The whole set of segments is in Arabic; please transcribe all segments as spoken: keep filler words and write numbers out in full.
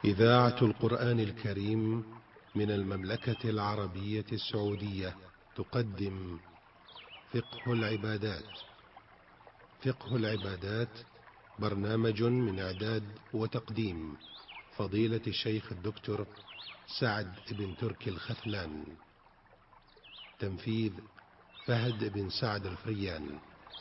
إذاعة القرآن الكريم من المملكة العربية السعودية تقدم فقه العبادات. فقه العبادات برنامج من إعداد وتقديم فضيلة الشيخ الدكتور سعد بن تركي الخثلان. تنفيذ فهد بن سعد الفريان.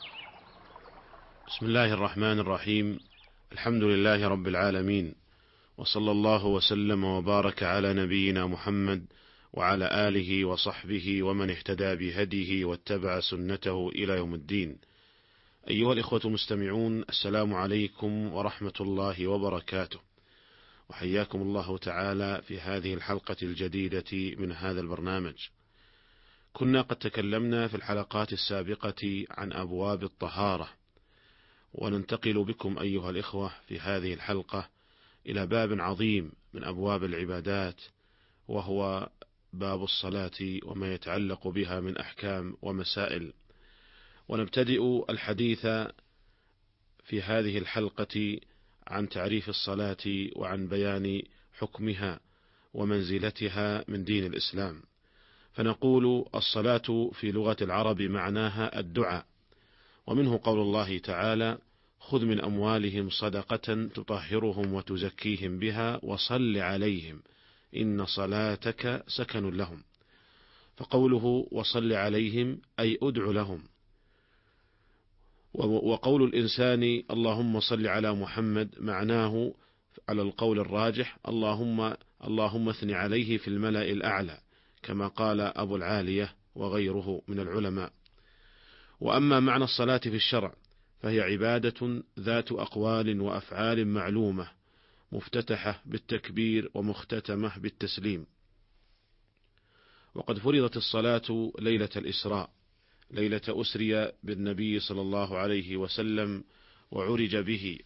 بسم الله الرحمن الرحيم. الحمد لله رب العالمين، وصلى الله وسلم وبارك على نبينا محمد وعلى آله وصحبه ومن اهتدى بهديه واتبع سنته إلى يوم الدين. أيها الإخوة المستمعون، السلام عليكم ورحمة الله وبركاته، وحياكم الله تعالى في هذه الحلقة الجديدة من هذا البرنامج. كنا قد تكلمنا في الحلقات السابقة عن أبواب الطهارة، وننتقل بكم أيها الإخوة في هذه الحلقة إلى باب عظيم من أبواب العبادات، وهو باب الصلاة وما يتعلق بها من أحكام ومسائل. ونبتدئ الحديث في هذه الحلقة عن تعريف الصلاة وعن بيان حكمها ومنزلتها من دين الإسلام. فنقول الصلاة في لغة العرب معناها الدعاء، ومنه قول الله تعالى: خذ من أموالهم صدقة تطهرهم وتزكيهم بها وصل عليهم إن صلاتك سكن لهم. فقوله وصل عليهم أي أدع لهم. وقول الإنسان اللهم صل على محمد معناه على القول الراجح اللهم اللهم اثن عليه في الملأ الأعلى، كما قال أبو العالية وغيره من العلماء. وأما معنى الصلاة في الشرع فهي عبادة ذات أقوال وأفعال معلومة، مفتتحة بالتكبير ومختتمة بالتسليم. وقد فرضت الصلاة ليلة الإسراء، ليلة أسري بالنبي صلى الله عليه وسلم وعرج به،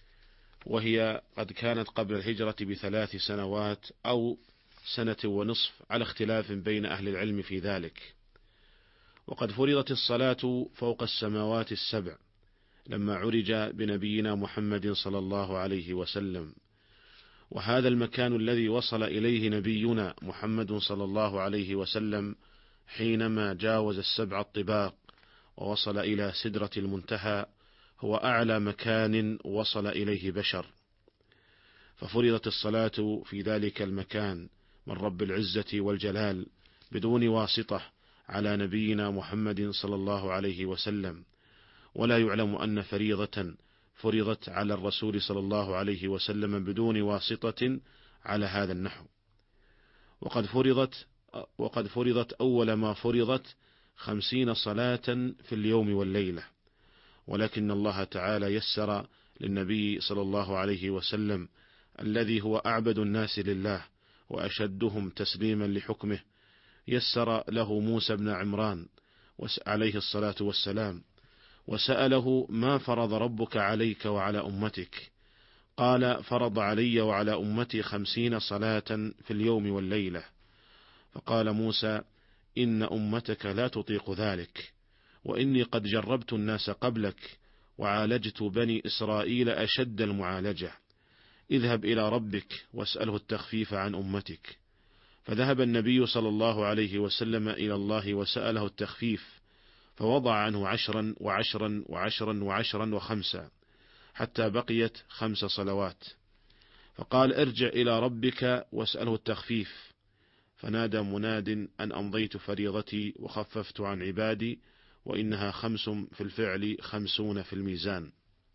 وهي قد كانت قبل الهجرة بثلاث سنوات أو سنة ونصف على اختلاف بين أهل العلم في ذلك. وقد فرضت الصلاة فوق السماوات السبع لما عرج بنبينا محمد صلى الله عليه وسلم، وهذا المكان الذي وصل إليه نبينا محمد صلى الله عليه وسلم حينما جاوز السبع الطباق ووصل إلى سدرة المنتهى هو أعلى مكان وصل إليه بشر. ففرضت الصلاة في ذلك المكان من رب العزة والجلال بدون واسطة على نبينا محمد صلى الله عليه وسلم، ولا يعلم أن فريضة فرضت على الرسول صلى الله عليه وسلم بدون واسطة على هذا النحو. وقد فرضت وقد فرضت أول ما فرضت خمسين صلاة في اليوم والليلة، ولكن الله تعالى يسر للنبي صلى الله عليه وسلم الذي هو أعبد الناس لله وأشدهم تسليما لحكمه، يسر له موسى بن عمران عليه الصلاة والسلام، وسأله: ما فرض ربك عليك وعلى أمتك؟ قال: فرض علي وعلى أمتي خمسين صلاة في اليوم والليلة. فقال موسى: إن أمتك لا تطيق ذلك، وإني قد جربت الناس قبلك وعالجت بني إسرائيل أشد المعالجة، اذهب إلى ربك واسأله التخفيف عن أمتك. فذهب النبي صلى الله عليه وسلم إلى الله وسأله التخفيف، فوضع عنه عشرا وعشرا وعشرا وعشرا وخمسا حتى بقيت خمس صلوات. فقال: ارجع إلى ربك واسأله التخفيف. فنادى مناد أن أمضيت فريضتي وخففت عن عبادي، وإنها خمس في الفعل خمسون في الميزان.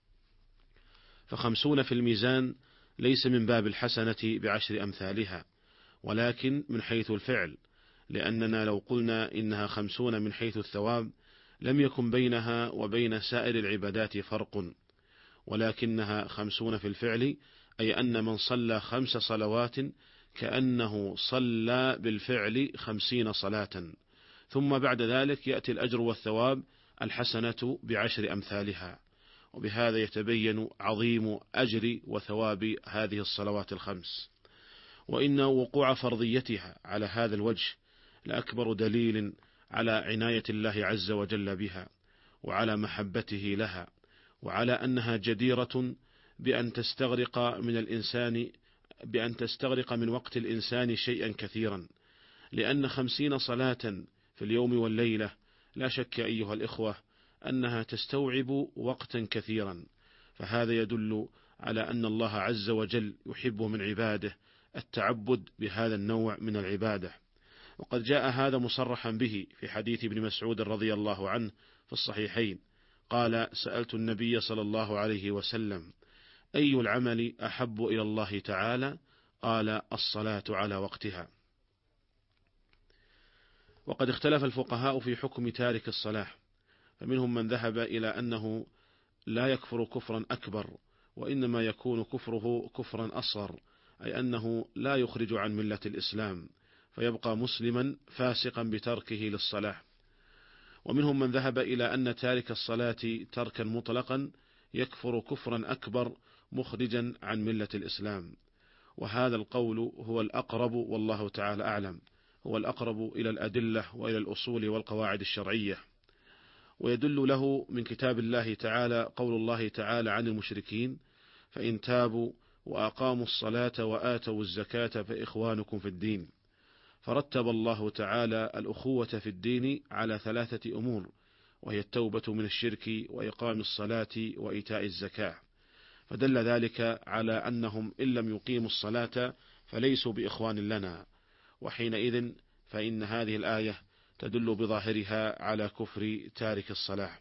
فخمسون في الميزان ليس من باب الحسنة بعشر أمثالها، ولكن من حيث الفعل، لأننا لو قلنا إنها خمسون من حيث الثواب لم يكن بينها وبين سائر العبادات فرق، ولكنها خمسون في الفعل، أي أن من صلى خمس صلوات كأنه صلى بالفعل خمسين صلاة، ثم بعد ذلك يأتي الأجر والثواب الحسنة بعشر أمثالها. وبهذا يتبين عظيم أجر وثواب هذه الصلوات الخمس. وإن وقوع فرضيتها على هذا الوجه لأكبر دليل على عناية الله عز وجل بها، وعلى محبته لها، وعلى أنها جديرة بأن تستغرق من الإنسان بأن تستغرق من وقت الإنسان شيئا كثيرا، لأن خمسين صلاة في اليوم والليلة لا شك أيها الإخوة أنها تستوعب وقتا كثيرا، فهذا يدل على أن الله عز وجل يحب من عباده التعبد بهذا النوع من العبادة. وقد جاء هذا مصرحا به في حديث ابن مسعود رضي الله عنه في الصحيحين، قال: سألت النبي صلى الله عليه وسلم: أي العمل أحب إلى الله تعالى؟ قال: الصلاة على وقتها. وقد اختلف الفقهاء في حكم تارك الصلاة، فمنهم من ذهب إلى أنه لا يكفر كفرا أكبر، وإنما يكون كفره كفرا أصغر، أي أنه لا يخرج عن ملة الإسلام، فيبقى مسلما فاسقا بتركه للصلاة. ومنهم من ذهب إلى أن تارك الصلاة تركا مطلقا يكفر كفرا أكبر مخرجا عن ملة الإسلام، وهذا القول هو الأقرب والله تعالى أعلم، هو الأقرب إلى الأدلة وإلى الأصول والقواعد الشرعية. ويدل له من كتاب الله تعالى قول الله تعالى عن المشركين: فإن تابوا وأقاموا الصلاة وآتوا الزكاة فإخوانكم في الدين. فرتب الله تعالى الأخوة في الدين على ثلاثة أمور، وهي التوبة من الشرك وإقام الصلاة وإيتاء الزكاة، فدل ذلك على أنهم إن لم يقيموا الصلاة فليسوا بإخوان لنا، وحينئذ فإن هذه الآية تدل بظاهرها على كفر تارك الصلاة.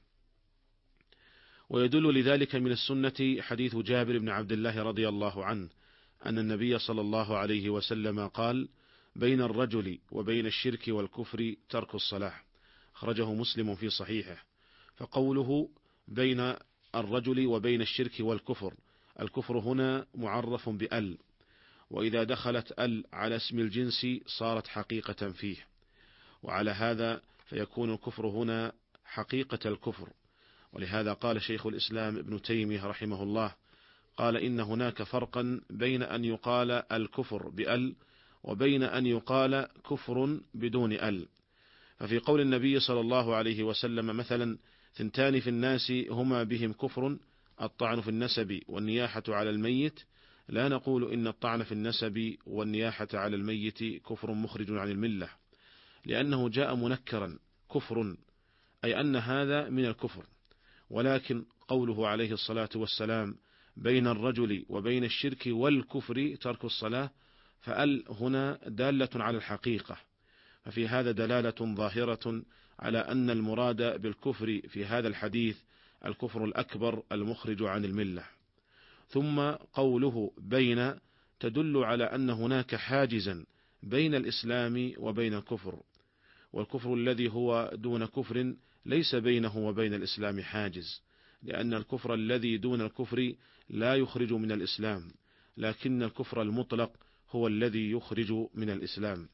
ويدل لذلك من السنة حديث جابر بن عبد الله رضي الله عنه أن النبي صلى الله عليه وسلم قال: بين الرجل وبين الشرك والكفر ترك الصلاة، أخرجه مسلم في صحيحه. فقوله بين الرجل وبين الشرك والكفر، الكفر هنا معرف بأل، وإذا دخلت أل على اسم الجنس صارت حقيقة فيه، وعلى هذا فيكون الكفر هنا حقيقة الكفر. ولهذا قال شيخ الإسلام ابن تيمية رحمه الله، قال: إن هناك فرقا بين أن يقال الكفر بأل وبين أن يقال كفر بدون أل. ففي قول النبي صلى الله عليه وسلم مثلا: ثنتان في الناس هما بهم كفر، الطعن في النسب والنياحة على الميت، لا نقول إن الطعن في النسب والنياحة على الميت كفر مخرج عن الملة، لأنه جاء منكرا كفر، أي أن هذا من الكفر. ولكن قوله عليه الصلاة والسلام بين الرجل وبين الشرك والكفر ترك الصلاة، فأل هنا دالة على الحقيقة، ففي هذا دلالة ظاهرة على أن المراد بالكفر في هذا الحديث الكفر الأكبر المخرج عن الملة. ثم قوله بين تدل على أن هناك حاجزا بين الإسلام وبين الكفر، والكفر الذي هو دون كفر ليس بينه وبين الإسلام حاجز، لأن الكفر الذي دون الكفر لا يخرج من الإسلام، لكن الكفر المطلق هو الذي يخرج من الإسلام.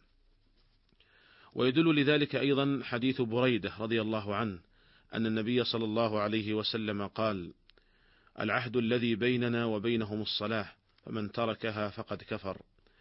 ويدل لذلك أيضا حديث بريدة رضي الله عنه أن النبي صلى الله عليه وسلم قال: العهد الذي بيننا وبينهم الصلاة، فمن تركها فقد كفر.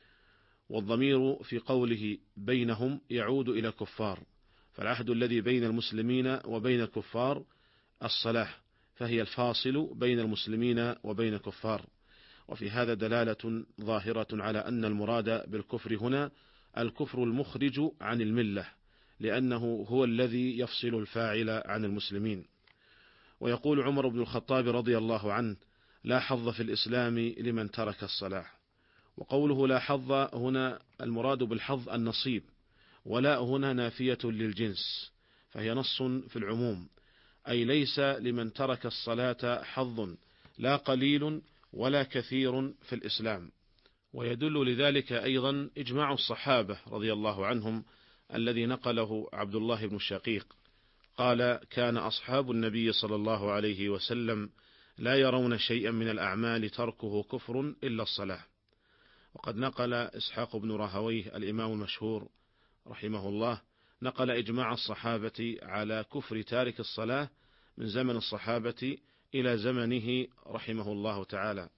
والضمير في قوله بينهم يعود إلى الكفار، فالعهد الذي بين المسلمين وبين الكفار الصلاة، فهي الفاصل بين المسلمين وبين الكفار. وفي هذا دلالة ظاهرة على أن المراد بالكفر هنا الكفر المخرج عن الملة، لأنه هو الذي يفصل الفاعل عن المسلمين. ويقول عمر بن الخطاب رضي الله عنه: لا حظ في الإسلام لمن ترك الصلاة. وقوله لا حظ هنا المراد بالحظ النصيب، ولا هنا نافية للجنس، فهي نص في العموم، أي ليس لمن ترك الصلاة حظ لا قليل ولا كثير في الإسلام. ويدل لذلك أيضا إجماع الصحابة رضي الله عنهم الذي نقله عبد الله بن الشقيق، قال: كان أصحاب النبي صلى الله عليه وسلم لا يرون شيئا من الأعمال تركه كفر إلا الصلاة. وقد نقل إسحاق بن راهويه الإمام المشهور رحمه الله نقل إجماع الصحابة على كفر تارك الصلاة من زمن الصحابة إلى زمنه رحمه الله تعالى.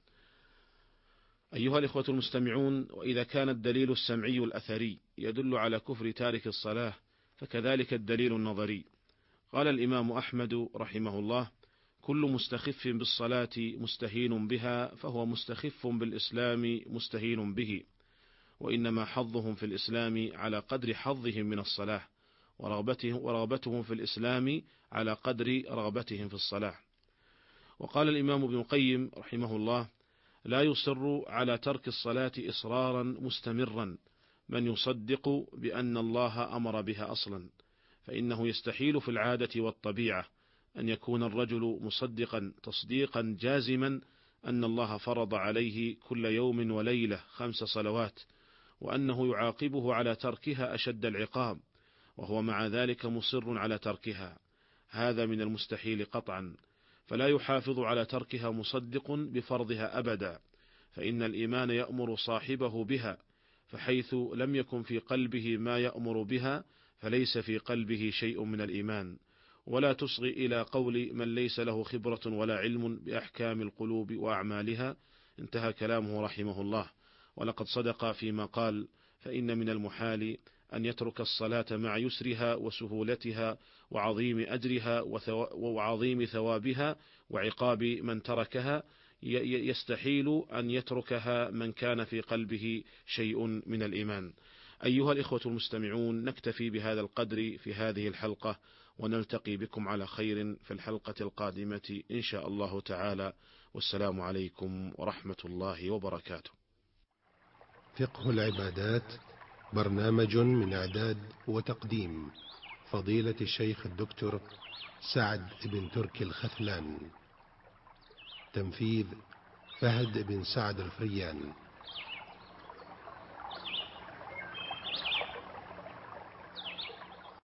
أيها الإخوة المستمعون، وإذا كان الدليل السمعي الأثري يدل على كفر تارك الصلاة، فكذلك الدليل النظري. قال الإمام أحمد رحمه الله: كل مستخف بالصلاة مستهين بها فهو مستخف بالإسلام مستهين به، وإنما حظهم في الإسلام على قدر حظهم من الصلاة، ورغبتهم, ورغبتهم في الإسلام على قدر رغبتهم في الصلاة. وقال الإمام ابن القيم رحمه الله: لا يصر على ترك الصلاة إصرارا مستمرا من يصدق بأن الله أمر بها أصلا، فإنه يستحيل في العادة والطبيعة أن يكون الرجل مصدقا تصديقا جازما أن الله فرض عليه كل يوم وليلة خمس صلوات، وأنه يعاقبه على تركها أشد العقاب، وهو مع ذلك مصر على تركها. هذا من المستحيل قطعا، فلا يحافظ على تركها مصدق بفرضها أبدا، فإن الإيمان يأمر صاحبه بها، فحيث لم يكن في قلبه ما يأمر بها فليس في قلبه شيء من الإيمان. ولا تصغي إلى قول من ليس له خبرة ولا علم بأحكام القلوب وأعمالها. انتهى كلامه رحمه الله. ولقد صدق فيما قال: فإن من المحال أن يترك الصلاة مع يسرها وسهولتها وعظيم أجرها وعظيم ثوابها وعقاب من تركها، يستحيل أن يتركها من كان في قلبه شيء من الإيمان. أيها الإخوة المستمعون، نكتفي بهذا القدر في هذه الحلقة، ونلتقي بكم على خير في الحلقة القادمة إن شاء الله تعالى، والسلام عليكم ورحمة الله وبركاته. فقه العبادات، برنامج من إعداد وتقديم فضيلة الشيخ الدكتور سعد بن تركي الخثلان، تنفيذ فهد بن سعد الفريان.